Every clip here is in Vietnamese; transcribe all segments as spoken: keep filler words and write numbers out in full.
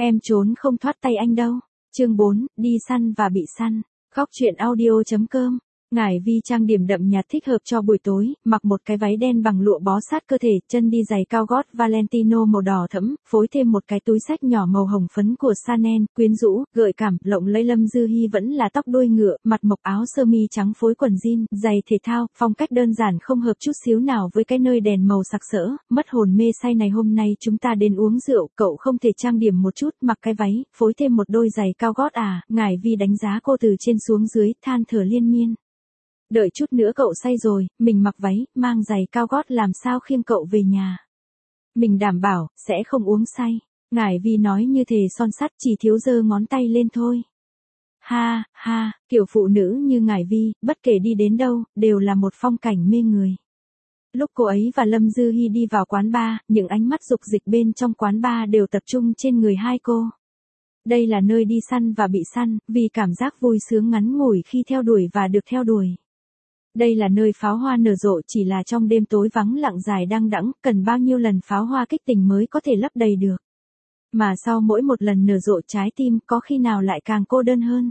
Em trốn không thoát tay anh đâu. Chương bốn, đi săn và bị săn. Góc truyện audio chấm com. Ngải Vi trang điểm đậm nhạt thích hợp cho buổi tối, mặc một cái váy đen bằng lụa bó sát cơ thể, chân đi giày cao gót Valentino màu đỏ thẫm, phối thêm một cái túi xách nhỏ màu hồng phấn của Chanel, quyến rũ, gợi cảm, lộng lẫy. Lâm Dư Hi vẫn là tóc đuôi ngựa, mặt mộc áo sơ mi trắng phối quần jean, giày thể thao, phong cách đơn giản không hợp chút xíu nào với cái nơi đèn màu sặc sỡ, mất hồn mê say này. Hôm nay chúng ta đến uống rượu, cậu không thể trang điểm một chút, mặc cái váy, phối thêm một đôi giày cao gót à? Ngải Vi đánh giá cô từ trên xuống dưới, than thở liên miên. Đợi chút nữa cậu say rồi, mình mặc váy, mang giày cao gót làm sao khiêng cậu về nhà. Mình đảm bảo, sẽ không uống say. Ngải Vi nói như thề son sắt, chỉ thiếu giơ ngón tay lên thôi. Ha, ha, kiểu phụ nữ như Ngải Vi, bất kể đi đến đâu, đều là một phong cảnh mê người. Lúc cô ấy và Lâm Dư Hi đi vào quán bar, những ánh mắt dục dịch bên trong quán bar đều tập trung trên người hai cô. Đây là nơi đi săn và bị săn, vì cảm giác vui sướng ngắn ngủi khi theo đuổi và được theo đuổi. Đây là nơi pháo hoa nở rộ, chỉ là trong đêm tối vắng lặng dài đăng đẵng, cần bao nhiêu lần pháo hoa kích tình mới có thể lấp đầy được. Mà sau mỗi một lần nở rộ trái tim, có khi nào lại càng cô đơn hơn.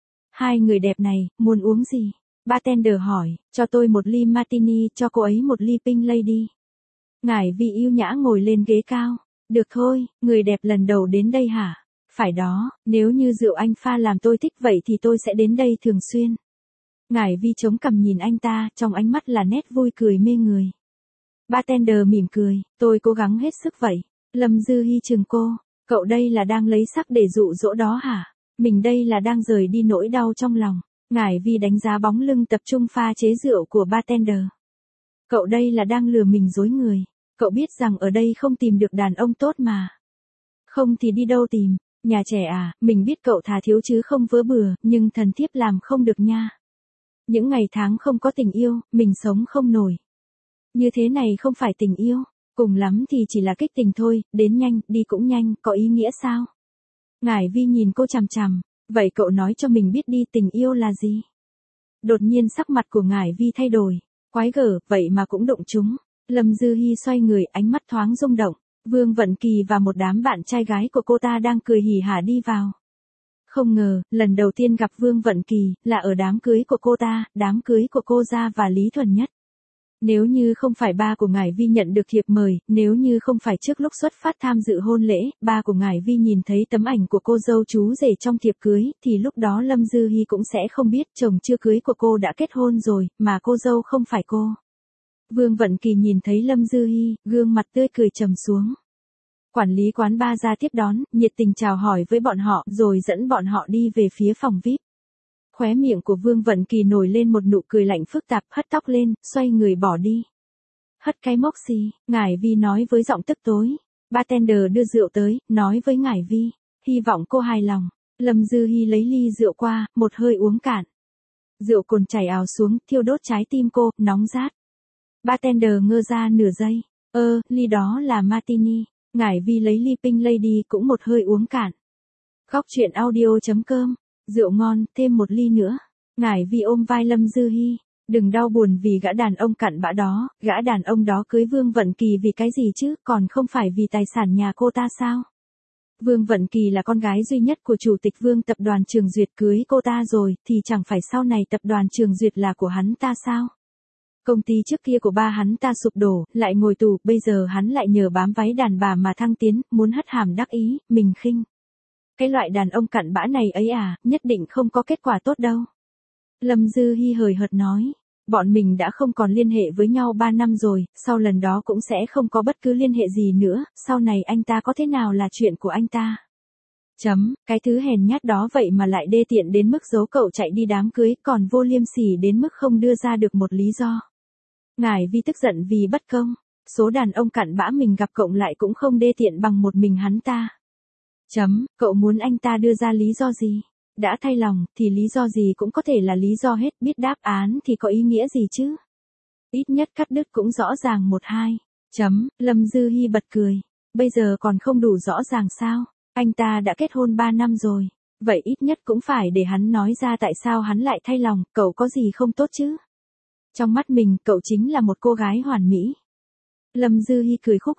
Hai người đẹp này, muốn uống gì? Bartender hỏi, cho tôi một ly martini, cho cô ấy một ly pink lady. Ngải Vi yêu nhã ngồi lên ghế cao. Được thôi, người đẹp lần đầu đến đây hả? Phải đó, nếu như rượu anh pha làm tôi thích vậy thì tôi sẽ đến đây thường xuyên. Ngải Vi chống cằm nhìn anh ta, trong ánh mắt là nét vui cười mê người. Bartender mỉm cười, tôi cố gắng hết sức vậy. Lâm Dư Hi chừng cô, cậu đây là đang lấy sắc để dụ dỗ đó hả? Mình đây là đang rời đi nỗi đau trong lòng. Ngải Vi đánh giá bóng lưng tập trung pha chế rượu của bartender. Cậu đây là đang lừa mình dối người. Cậu biết rằng ở đây không tìm được đàn ông tốt mà. Không thì đi đâu tìm, nhà trẻ à, mình biết cậu thà thiếu chứ không vớ bừa, nhưng thần thiếp làm không được nha. Những ngày tháng không có tình yêu, mình sống không nổi. Như thế này không phải tình yêu, cùng lắm thì chỉ là kích tình thôi, đến nhanh, đi cũng nhanh, có ý nghĩa sao? Ngải Vi nhìn cô chằm chằm, vậy cậu nói cho mình biết đi, tình yêu là gì? Đột nhiên sắc mặt của Ngải Vi thay đổi, quái gở, vậy mà cũng đụng chúng. Lâm Dư Hi xoay người, ánh mắt thoáng rung động, Vương Vận Kỳ và một đám bạn trai gái của cô ta đang cười hỉ hả đi vào. Không ngờ, lần đầu tiên gặp Vương Vận Kỳ, là ở đám cưới của cô ta, đám cưới của cô Gia và Lý Thuần Nhất. Nếu như không phải ba của Ngải Vi nhận được thiệp mời, nếu như không phải trước lúc xuất phát tham dự hôn lễ, ba của Ngải Vi nhìn thấy tấm ảnh của cô dâu chú rể trong thiệp cưới, thì lúc đó Lâm Dư Hi cũng sẽ không biết chồng chưa cưới của cô đã kết hôn rồi, mà cô dâu không phải cô. Vương Vận Kỳ nhìn thấy Lâm Dư Hi, gương mặt tươi cười trầm xuống. Quản lý quán bar ra tiếp đón, nhiệt tình chào hỏi với bọn họ, rồi dẫn bọn họ đi về phía phòng vi ai pi. Khóe miệng của Vương Vận Kỳ nổi lên một nụ cười lạnh phức tạp, hất tóc lên, xoay người bỏ đi. Hất cái mốc gì? Ngải Vi nói với giọng tức tối. Bartender đưa rượu tới, nói với Ngải Vi, hy vọng cô hài lòng. Lâm Dư Hi lấy ly rượu qua, một hơi uống cạn. Rượu cồn chảy ào xuống, thiêu đốt trái tim cô, nóng rát. Bartender ngơ ra nửa giây. Ơ, ly đó là martini. Ngải Vi lấy ly pink lady cũng một hơi uống cạn. Góc truyện audio chấm com. Rượu ngon, thêm một ly nữa. Ngải Vi ôm vai Lâm Dư Hi. Đừng đau buồn vì gã đàn ông cặn bã đó, gã đàn ông đó cưới Vương Vận Kỳ vì cái gì chứ, còn không phải vì tài sản nhà cô ta sao? Vương Vận Kỳ là con gái duy nhất của chủ tịch Vương tập đoàn Trường Duyệt, cưới cô ta rồi, thì chẳng phải sau này tập đoàn Trường Duyệt là của hắn ta sao? Công ty trước kia của ba hắn ta sụp đổ, lại ngồi tù, bây giờ hắn lại nhờ bám váy đàn bà mà thăng tiến, muốn hất hàm đắc ý, mình khinh. Cái loại đàn ông cặn bã này ấy à, nhất định không có kết quả tốt đâu. Lâm Dư Hi hời hợt nói, bọn mình đã không còn liên hệ với nhau ba năm rồi, sau lần đó cũng sẽ không có bất cứ liên hệ gì nữa, sau này anh ta có thế nào là chuyện của anh ta. Chấm, cái thứ hèn nhát đó vậy mà lại đê tiện đến mức giấu cậu chạy đi đám cưới, còn vô liêm sỉ đến mức không đưa ra được một lý do. Ngải Vi tức giận vì bất công, số đàn ông cặn bã mình gặp cộng lại cũng không đê tiện bằng một mình hắn ta. Chấm, cậu muốn anh ta đưa ra lý do gì? Đã thay lòng, thì lý do gì cũng có thể là lý do hết, biết đáp án thì có ý nghĩa gì chứ? Ít nhất cắt đứt cũng rõ ràng một hai. Chấm, Lâm Dư Hi bật cười. Bây giờ còn không đủ rõ ràng sao? Anh ta đã kết hôn ba năm rồi. Vậy ít nhất cũng phải để hắn nói ra tại sao hắn lại thay lòng, cậu có gì không tốt chứ? Trong mắt mình, cậu chính là một cô gái hoàn mỹ. Lâm Dư Hi cười khúc khích.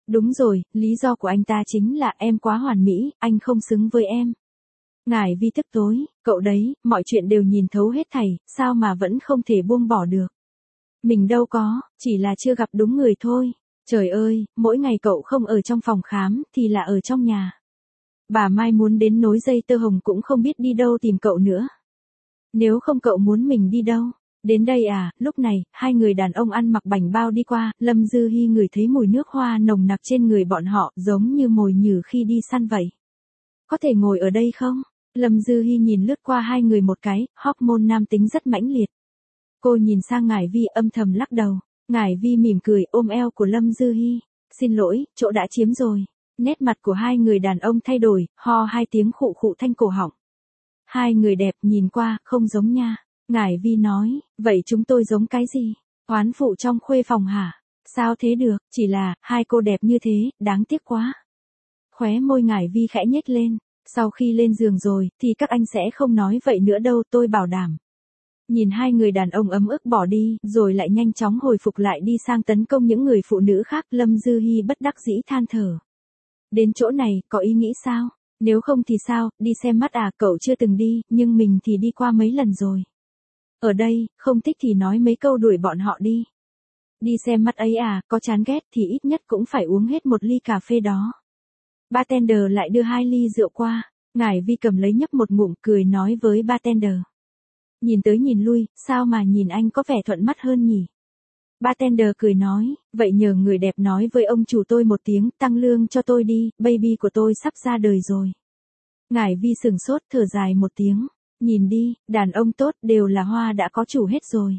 Đúng rồi, lý do của anh ta chính là em quá hoàn mỹ, anh không xứng với em. Ngải Vi tức tối, cậu đấy, mọi chuyện đều nhìn thấu hết thảy, sao mà vẫn không thể buông bỏ được. Mình đâu có, chỉ là chưa gặp đúng người thôi. Trời ơi, mỗi ngày cậu không ở trong phòng khám, thì là ở trong nhà. Bà Mai muốn đến nối dây tơ hồng cũng không biết đi đâu tìm cậu nữa. Nếu không cậu muốn mình đi đâu? Đến đây à, lúc này, hai người đàn ông ăn mặc bảnh bao đi qua, Lâm Dư Hi ngửi thấy mùi nước hoa nồng nặc trên người bọn họ, giống như mồi nhử khi đi săn vậy. Có thể ngồi ở đây không? Lâm Dư Hi nhìn lướt qua hai người một cái, hormone nam tính rất mãnh liệt. Cô nhìn sang Ngải Vi âm thầm lắc đầu. Ngải Vi mỉm cười ôm eo của Lâm Dư Hi. Xin lỗi, chỗ đã chiếm rồi. Nét mặt của hai người đàn ông thay đổi, ho hai tiếng khụ khụ thanh cổ họng. Hai người đẹp nhìn qua, không giống nha. Ngải Vi nói, vậy chúng tôi giống cái gì? Oán phụ trong khuê phòng hả? Sao thế được, chỉ là, hai cô đẹp như thế, đáng tiếc quá. Khóe môi Ngải Vi khẽ nhếch lên. Sau khi lên giường rồi, thì các anh sẽ không nói vậy nữa đâu, tôi bảo đảm. Nhìn hai người đàn ông ấm ức bỏ đi, rồi lại nhanh chóng hồi phục lại đi sang tấn công những người phụ nữ khác, Lâm Dư Hi bất đắc dĩ than thở. Đến chỗ này, có ý nghĩ sao? Nếu không thì sao, đi xem mắt à, cậu chưa từng đi, nhưng mình thì đi qua mấy lần rồi. Ở đây, không thích thì nói mấy câu đuổi bọn họ đi. Đi xem mắt ấy à, có chán ghét thì ít nhất cũng phải uống hết một ly cà phê đó. Bartender lại đưa hai ly rượu qua, Ngải Vi cầm lấy nhấp một ngụm cười nói với bartender. Nhìn tới nhìn lui, sao mà nhìn anh có vẻ thuận mắt hơn nhỉ? Bartender cười nói, vậy nhờ người đẹp nói với ông chủ tôi một tiếng, tăng lương cho tôi đi, baby của tôi sắp ra đời rồi. Ngải Vi sừng sốt thở dài một tiếng, nhìn đi, đàn ông tốt đều là hoa đã có chủ hết rồi.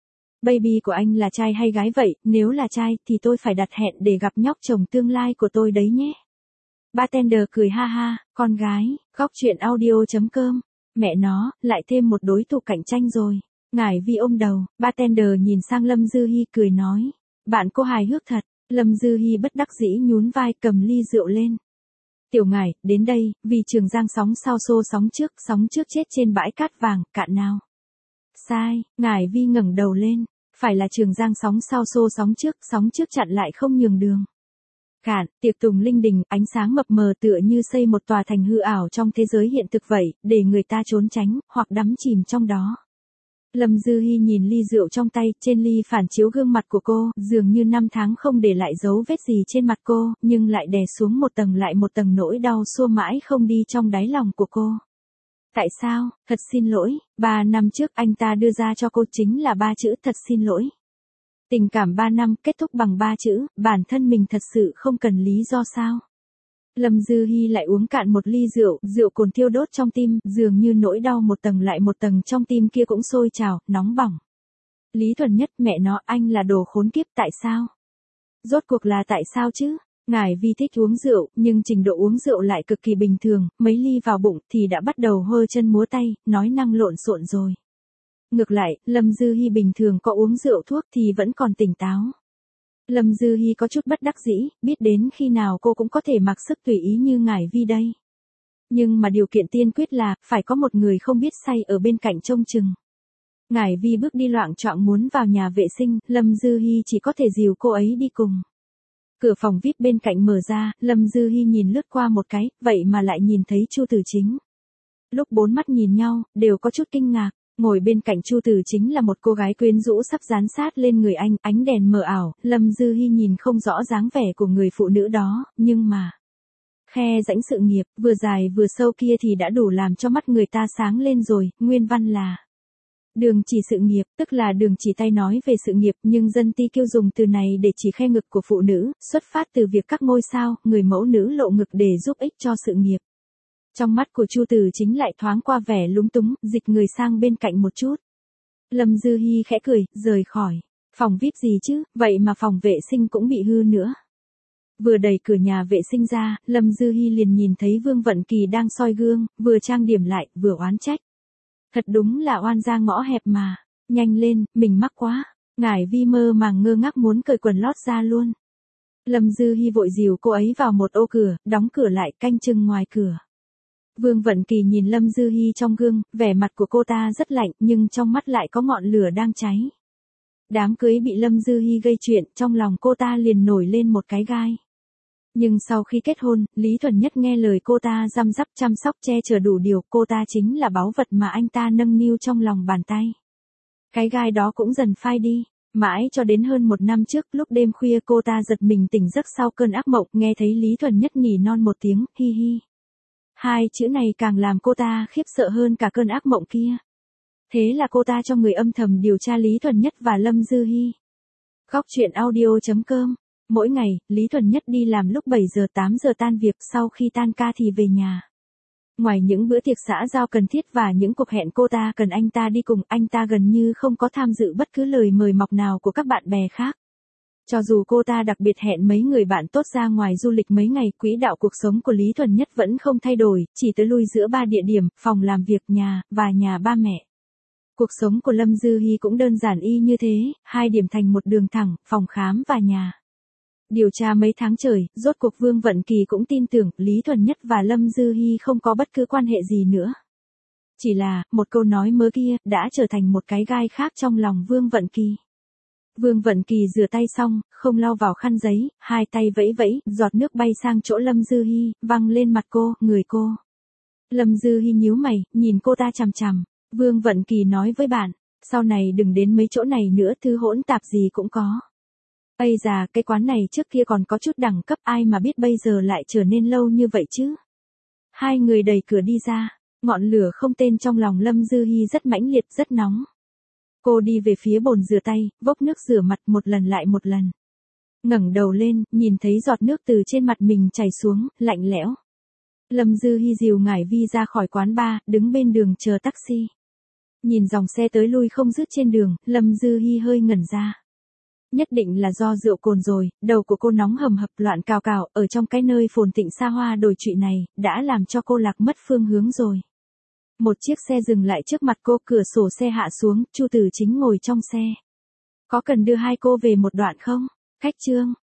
Baby của anh là trai hay gái vậy, nếu là trai thì tôi phải đặt hẹn để gặp nhóc chồng tương lai của tôi đấy nhé. Bartender cười ha ha, con gái, góc chuyện audio chấm com. Mẹ nó, lại thêm một đối thủ cạnh tranh rồi. Ngải Vi ôm đầu, bartender nhìn sang Lâm Dư Hi cười nói. Bạn cô hài hước thật. Lâm Dư Hi bất đắc dĩ nhún vai cầm ly rượu lên. Tiểu Ngải, đến đây, vì Trường Giang sóng sau xô sóng trước, sóng trước chết trên bãi cát vàng, cạn nào. Sai, Ngải Vi ngẩng đầu lên. Phải là Trường Giang sóng sau xô sóng trước, sóng trước chặn lại không nhường đường. Cạn, tiệc tùng linh đình, ánh sáng mập mờ tựa như xây một tòa thành hư ảo trong thế giới hiện thực vậy, để người ta trốn tránh, hoặc đắm chìm trong đó. Lâm Dư Hi nhìn ly rượu trong tay, trên ly phản chiếu gương mặt của cô, dường như năm tháng không để lại dấu vết gì trên mặt cô, nhưng lại đè xuống một tầng lại một tầng nỗi đau xua mãi không đi trong đáy lòng của cô. Tại sao, thật xin lỗi, ba năm trước anh ta đưa ra cho cô chính là ba chữ thật xin lỗi. Tình cảm ba năm kết thúc bằng ba chữ, bản thân mình thật sự không cần lý do sao. Lâm Dư Hi lại uống cạn một ly rượu, rượu cồn thiêu đốt trong tim, dường như nỗi đau một tầng lại một tầng trong tim kia cũng sôi trào, nóng bỏng. Lý Thuần Nhất, mẹ nó, anh là đồ khốn kiếp, tại sao? Rốt cuộc là tại sao chứ? Ngải Vi thích uống rượu, nhưng trình độ uống rượu lại cực kỳ bình thường, mấy ly vào bụng thì đã bắt đầu hơ chân múa tay, nói năng lộn xộn rồi. Ngược lại, Lâm Dư Hi bình thường có uống rượu thuốc thì vẫn còn tỉnh táo. Lâm Dư Hi có chút bất đắc dĩ, biết đến khi nào cô cũng có thể mặc sức tùy ý như Ngải Vi đây. Nhưng mà điều kiện tiên quyết là, phải có một người không biết say ở bên cạnh trông chừng. Ngải Vi bước đi loạng choạng muốn vào nhà vệ sinh, Lâm Dư Hi chỉ có thể dìu cô ấy đi cùng. Cửa phòng vi ai pi bên cạnh mở ra, Lâm Dư Hi nhìn lướt qua một cái, vậy mà lại nhìn thấy Chu Tử Chính. Lúc bốn mắt nhìn nhau, đều có chút kinh ngạc. Ngồi bên cạnh Chu Tử Chính là một cô gái quyến rũ sắp dán sát lên người anh, ánh đèn mờ ảo, Lâm Dư Hi nhìn không rõ dáng vẻ của người phụ nữ đó, nhưng mà khe rãnh sự nghiệp, vừa dài vừa sâu kia thì đã đủ làm cho mắt người ta sáng lên rồi, nguyên văn là đường chỉ sự nghiệp, tức là đường chỉ tay nói về sự nghiệp, nhưng dân ti kiêu dùng từ này để chỉ khe ngực của phụ nữ, xuất phát từ việc các ngôi sao, người mẫu nữ lộ ngực để giúp ích cho sự nghiệp. Trong mắt của Chu Tử Chính lại thoáng qua vẻ lúng túng, dịch người sang bên cạnh một chút. Lâm Dư Hi khẽ cười, rời khỏi. Phòng vi ai pi gì chứ, vậy mà phòng vệ sinh cũng bị hư nữa. Vừa đẩy cửa nhà vệ sinh ra, Lâm Dư Hi liền nhìn thấy Vương Vận Kỳ đang soi gương, vừa trang điểm lại, vừa oán trách. Thật đúng là oan ra ngõ hẹp mà. Nhanh lên, mình mắc quá. Ngải Vi mơ màng ngơ ngác muốn cởi quần lót ra luôn. Lâm Dư Hi vội dìu cô ấy vào một ô cửa, đóng cửa lại, canh chừng ngoài cửa. Vương Vận Kỳ nhìn Lâm Dư Hi trong gương, vẻ mặt của cô ta rất lạnh, nhưng trong mắt lại có ngọn lửa đang cháy. Đám cưới bị Lâm Dư Hi gây chuyện, trong lòng cô ta liền nổi lên một cái gai. Nhưng sau khi kết hôn, Lý Thuần Nhất nghe lời cô ta răm rắp chăm sóc che chở đủ điều, cô ta chính là báu vật mà anh ta nâng niu trong lòng bàn tay. Cái gai đó cũng dần phai đi, mãi cho đến hơn một năm trước, lúc đêm khuya cô ta giật mình tỉnh giấc sau cơn ác mộng, nghe thấy Lý Thuần Nhất nỉ non một tiếng, hi hi. Hai chữ này càng làm cô ta khiếp sợ hơn cả cơn ác mộng kia. Thế là cô ta cho người âm thầm điều tra Lý Thuần Nhất và Lâm Dư Hi. Góc truyện audio chấm com. Mỗi ngày, Lý Thuần Nhất đi làm lúc bảy giờ tám giờ tan việc, sau khi tan ca thì về nhà. Ngoài những bữa tiệc xã giao cần thiết và những cuộc hẹn cô ta cần anh ta đi cùng, anh ta gần như không có tham dự bất cứ lời mời mọc nào của các bạn bè khác. Cho dù cô ta đặc biệt hẹn mấy người bạn tốt ra ngoài du lịch mấy ngày, quỹ đạo cuộc sống của Lý Thuần Nhất vẫn không thay đổi, chỉ tới lui giữa ba địa điểm, phòng làm việc, nhà, và nhà ba mẹ. Cuộc sống của Lâm Dư Hi cũng đơn giản y như thế, hai điểm thành một đường thẳng, phòng khám và nhà. Điều tra mấy tháng trời, rốt cuộc Vương Vận Kỳ cũng tin tưởng Lý Thuần Nhất và Lâm Dư Hi không có bất cứ quan hệ gì nữa. Chỉ là, một câu nói mớ kia, đã trở thành một cái gai khác trong lòng Vương Vận Kỳ. Vương Vận Kỳ rửa tay xong, không lau vào khăn giấy, hai tay vẫy vẫy, giọt nước bay sang chỗ Lâm Dư Hi, văng lên mặt cô, người cô. Lâm Dư Hi nhíu mày, nhìn cô ta chằm chằm. Vương Vận Kỳ nói với bạn, sau này đừng đến mấy chỗ này nữa, thứ hỗn tạp gì cũng có. Ây già, cái quán này trước kia còn có chút đẳng cấp, ai mà biết bây giờ lại trở nên lâu như vậy chứ. Hai người đẩy cửa đi ra, ngọn lửa không tên trong lòng Lâm Dư Hi rất mãnh liệt, rất nóng. Cô đi về phía bồn rửa tay, vốc nước rửa mặt một lần lại một lần. Ngẩng đầu lên, nhìn thấy giọt nước từ trên mặt mình chảy xuống, lạnh lẽo. Lâm Dư Hi dìu ngải vi ra khỏi quán bar, đứng bên đường chờ taxi. Nhìn dòng xe tới lui không dứt trên đường, Lâm Dư Hi hơi ngẩn ra. Nhất định là do rượu cồn rồi, đầu của cô nóng hầm hập loạn cào cào, ở trong cái nơi phồn thịnh xa hoa đồi trụy này, đã làm cho cô lạc mất phương hướng rồi. Một chiếc xe dừng lại trước mặt cô, cửa sổ xe hạ xuống, Chu Tử Chính ngồi trong xe. Có cần đưa hai cô về một đoạn không? Khách Trương,